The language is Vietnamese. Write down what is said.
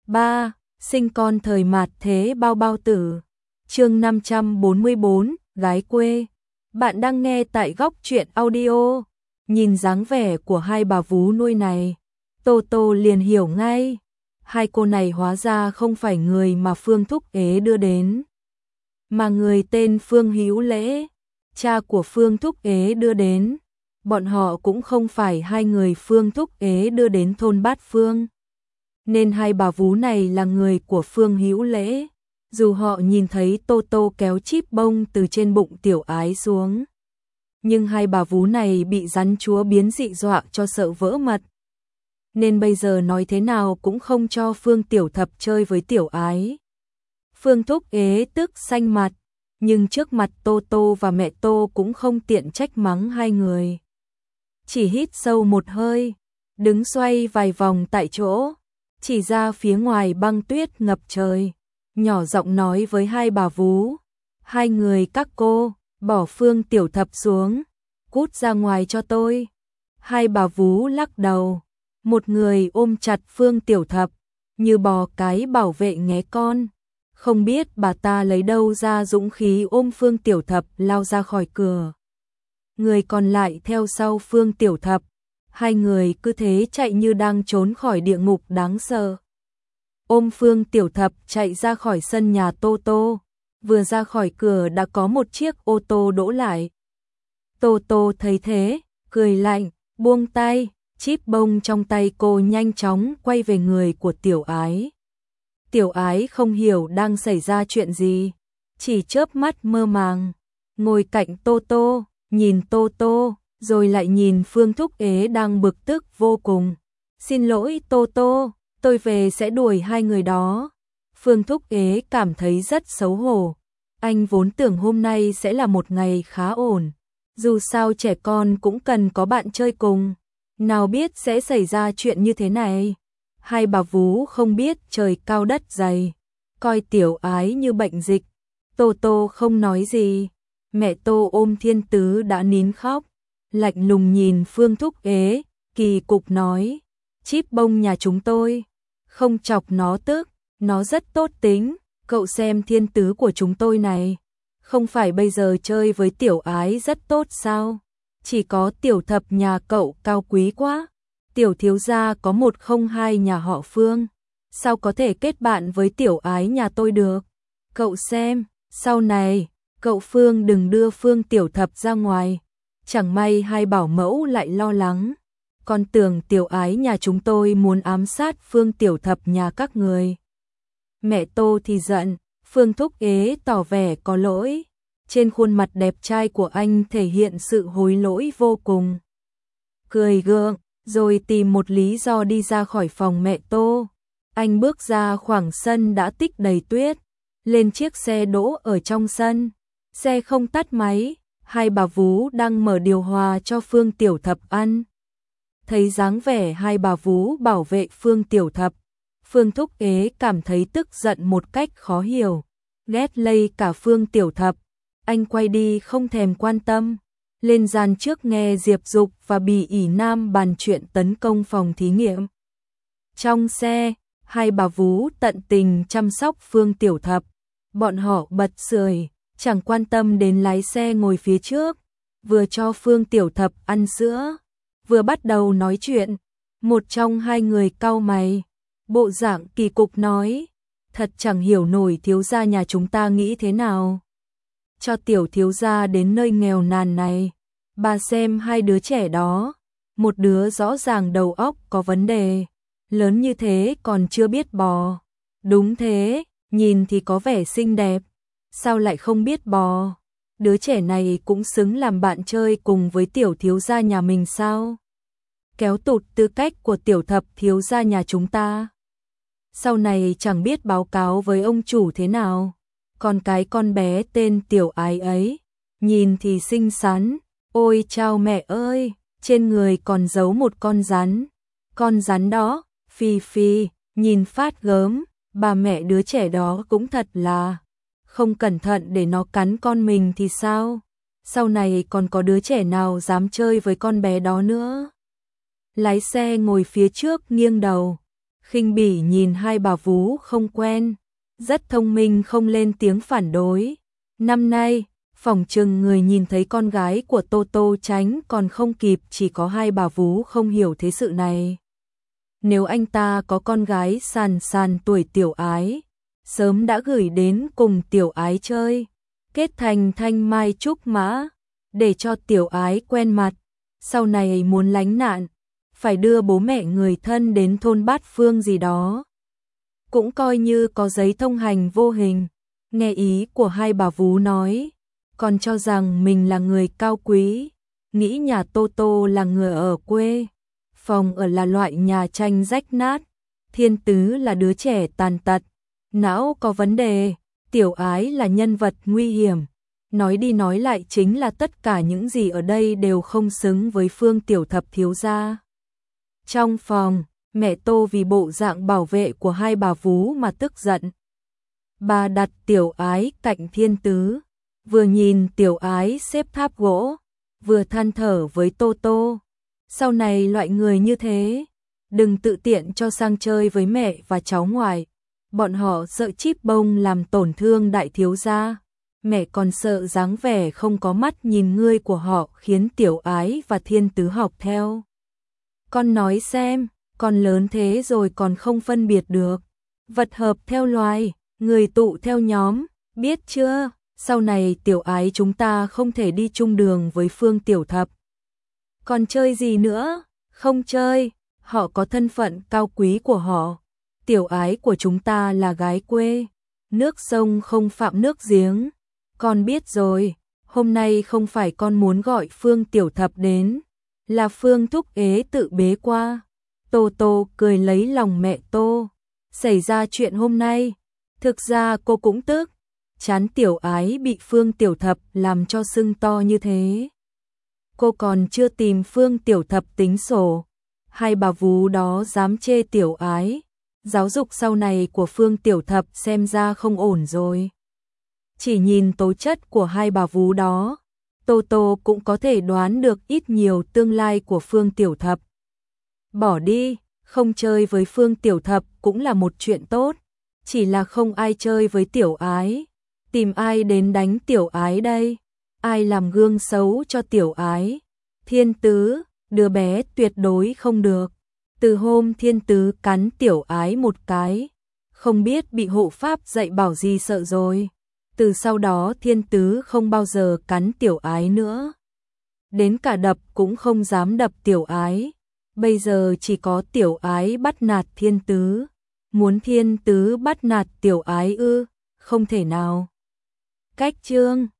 3. Sinh con thời mạt thế bao bao tử. Chương 544, gái quê. Bạn đang nghe tại Góc Truyện Audio. Nhìn dáng vẻ của hai bà vú nuôi này, Tô Tô liền hiểu ngay. Hai cô này hóa ra không phải người mà Phương Thúc Ế đưa đến, mà người tên Phương Hữu Lễ, cha của Phương Thúc Ế đưa đến. Bọn họ cũng không phải hai người Phương Thúc Ế đưa đến thôn Bát Phương, nên hai bà vú này là người của Phương Hữu Lễ. Dù họ nhìn thấy Tô Tô kéo chíp bông từ trên bụng Tiểu Ái xuống, nhưng hai bà vú này bị rắn chúa biến dị dọa cho sợ vỡ mật, nên bây giờ nói thế nào cũng không cho Phương Tiểu Thập chơi với Tiểu Ái. Phương Thúc Ế tức xanh mặt, nhưng trước mặt Tô Tô và mẹ Tô cũng không tiện trách mắng hai người. Chỉ hít sâu một hơi, đứng xoay vài vòng tại chỗ, chỉ ra phía ngoài băng tuyết ngập trời, nhỏ giọng nói với hai bà vú: hai người các cô, bỏ Phương Tiểu Thập xuống, cút ra ngoài cho tôi. Hai bà vú lắc đầu, một người ôm chặt Phương Tiểu Thập, như bò cái bảo vệ nghé con. Không biết bà ta lấy đâu ra dũng khí ôm Phương Tiểu Thập lao ra khỏi cửa. Người còn lại theo sau Phương Tiểu Thập, hai người cứ thế chạy như đang trốn khỏi địa ngục đáng sợ. Ôm Phương Tiểu Thập chạy ra khỏi sân nhà Tô Tô, vừa ra khỏi cửa đã có một chiếc ô tô đỗ lại. Tô Tô thấy thế, cười lạnh, buông tay, chíp bông trong tay cô nhanh chóng quay về người của Tiểu Ái. Tiểu Ái không hiểu đang xảy ra chuyện gì, chỉ chớp mắt mơ màng, ngồi cạnh Tô Tô, nhìn Tô Tô, rồi lại nhìn Phương Thúc Ế đang bực tức vô cùng. Xin lỗi Tô Tô, tôi về sẽ đuổi hai người đó. Phương Thúc Ế cảm thấy rất xấu hổ. Anh vốn tưởng hôm nay sẽ là một ngày khá ổn, dù sao trẻ con cũng cần có bạn chơi cùng, nào biết sẽ xảy ra chuyện như thế này. Hai bà vú không biết trời cao đất dày, coi Tiểu Ái như bệnh dịch. Tô Tô không nói gì, mẹ Tô ôm Thiên Tứ đã nín khóc, lạnh lùng nhìn Phương Thúc Ế, kỳ cục nói: chíp bông nhà chúng tôi, không chọc nó tức, nó rất tốt tính, cậu xem Thiên Tứ của chúng tôi này, không phải bây giờ chơi với Tiểu Ái rất tốt sao? Chỉ có Tiểu Thập nhà cậu cao quý quá. Tiểu thiếu gia có 102 nhà họ Phương, sao có thể kết bạn với Tiểu Ái nhà tôi được? Cậu xem, sau này, cậu Phương đừng đưa Phương Tiểu Thập ra ngoài, chẳng may hai bảo mẫu lại lo lắng, còn tưởng Tiểu Ái nhà chúng tôi muốn ám sát Phương Tiểu Thập nhà các người. Mẹ Tô thì giận, Phương Thúc Ế tỏ vẻ có lỗi, trên khuôn mặt đẹp trai của anh thể hiện sự hối lỗi vô cùng. Cười gượng, rồi tìm một lý do đi ra khỏi phòng mẹ Tô. Anh bước ra khoảng sân đã tích đầy tuyết, lên chiếc xe đỗ ở trong sân. Xe không tắt máy, hai bà vú đang mở điều hòa cho Phương Tiểu Thập ăn. Thấy dáng vẻ hai bà vú bảo vệ Phương Tiểu Thập, Phương Thúc Ế cảm thấy tức giận một cách khó hiểu, ghét lây cả Phương Tiểu Thập. Anh quay đi không thèm quan tâm, lên gian trước nghe Diệp Dục và Bì ỉ Nam bàn chuyện tấn công phòng thí nghiệm. Trong xe, hai bà vú tận tình chăm sóc Phương Tiểu Thập, bọn họ bật sưởi, chẳng quan tâm đến lái xe ngồi phía trước, vừa cho Phương Tiểu Thập ăn sữa, vừa bắt đầu nói chuyện. Một trong hai người cau mày, bộ dạng kỳ cục nói: thật chẳng hiểu nổi thiếu gia nhà chúng ta nghĩ thế nào, cho tiểu thiếu gia đến nơi nghèo nàn này. Bà xem hai đứa trẻ đó, một đứa rõ ràng đầu óc có vấn đề, lớn như thế còn chưa biết bò. Đúng thế, nhìn thì có vẻ xinh đẹp, sao lại không biết bò? Đứa trẻ này cũng xứng làm bạn chơi cùng với tiểu thiếu gia nhà mình sao? Kéo tụt tư cách của Tiểu Thập thiếu gia nhà chúng ta, sau này chẳng biết báo cáo với ông chủ thế nào. Còn cái con bé tên Tiểu Ái ấy, nhìn thì xinh xắn, ôi chao mẹ ơi, trên người còn giấu một con rắn. Con rắn đó, Phi Phi, nhìn phát gớm, bà mẹ đứa trẻ đó cũng thật là, không cẩn thận để nó cắn con mình thì sao? Sau này còn có đứa trẻ nào dám chơi với con bé đó nữa? Lái xe ngồi phía trước nghiêng đầu, khinh bỉ nhìn hai bà vú không quen, rất thông minh không lên tiếng phản đối. Năm nay, phỏng chừng người nhìn thấy con gái của Tô Tô tránh còn không kịp, chỉ có hai bà vú không hiểu thế sự này. Nếu anh ta có con gái sàn sàn tuổi Tiểu Ái, sớm đã gửi đến cùng Tiểu Ái chơi, kết thành thanh mai trúc mã, để cho Tiểu Ái quen mặt, sau này muốn lánh nạn, phải đưa bố mẹ người thân đến thôn Bát Phương gì đó. Cũng coi như có giấy thông hành vô hình. Nghe ý của hai bà vú nói, còn cho rằng mình là người cao quý, nghĩ nhà Tô Tô là người ở quê, phòng ở là loại nhà tranh rách nát, Thiên Tứ là đứa trẻ tàn tật, não có vấn đề, Tiểu Ái là nhân vật nguy hiểm. Nói đi nói lại chính là tất cả những gì ở đây đều không xứng với Phương Tiểu Thập thiếu gia. Trong phòng, mẹ Tô vì bộ dạng bảo vệ của hai bà vú mà tức giận. Bà đặt Tiểu Ái cạnh Thiên Tứ, vừa nhìn Tiểu Ái xếp tháp gỗ, vừa than thở với Tô Tô. Sau này loại người như thế, đừng tự tiện cho sang chơi với mẹ và cháu ngoại. Bọn họ sợ chíp bông làm tổn thương đại thiếu gia. Mẹ còn sợ dáng vẻ không có mắt nhìn ngươi của họ khiến Tiểu Ái và Thiên Tứ học theo. Con nói xem, con lớn thế rồi còn không phân biệt được. Vật hợp theo loài, người tụ theo nhóm, biết chưa? Sau này Tiểu Ái chúng ta không thể đi chung đường với Phương Tiểu Thập. Còn chơi gì nữa? Không chơi, họ có thân phận cao quý của họ. Tiểu Ái của chúng ta là gái quê, nước sông không phạm nước giếng. Con biết rồi, hôm nay không phải con muốn gọi Phương Tiểu Thập đến, là Phương thúc ế tự bế qua. Tô Tô cười lấy lòng mẹ Tô. Xảy ra chuyện hôm nay, thực ra cô cũng tức, chán Tiểu Ái bị Phương Tiểu Thập làm cho sưng to như thế. Cô còn chưa tìm Phương Tiểu Thập tính sổ, hai bà vú đó dám chê Tiểu Ái, giáo dục sau này của Phương Tiểu Thập xem ra không ổn rồi. Chỉ nhìn tố chất của hai bà vú đó, Tô Tô cũng có thể đoán được ít nhiều tương lai của Phương Tiểu Thập. Bỏ đi, không chơi với Phương Tiểu Thập cũng là một chuyện tốt, chỉ là không ai chơi với Tiểu Ái. Tìm ai đến đánh Tiểu Ái đây? Ai làm gương xấu cho Tiểu Ái? Thiên Tứ, đứa bé tuyệt đối không được. Từ hôm Thiên Tứ cắn Tiểu Ái một cái, không biết bị hộ pháp dạy bảo gì sợ rồi. Từ sau đó Thiên Tứ không bao giờ cắn Tiểu Ái nữa. Đến cả đập cũng không dám đập Tiểu Ái. Bây giờ chỉ có Tiểu Ái bắt nạt Thiên Tứ. Muốn Thiên Tứ bắt nạt Tiểu Ái ư? Không thể nào. Cách chương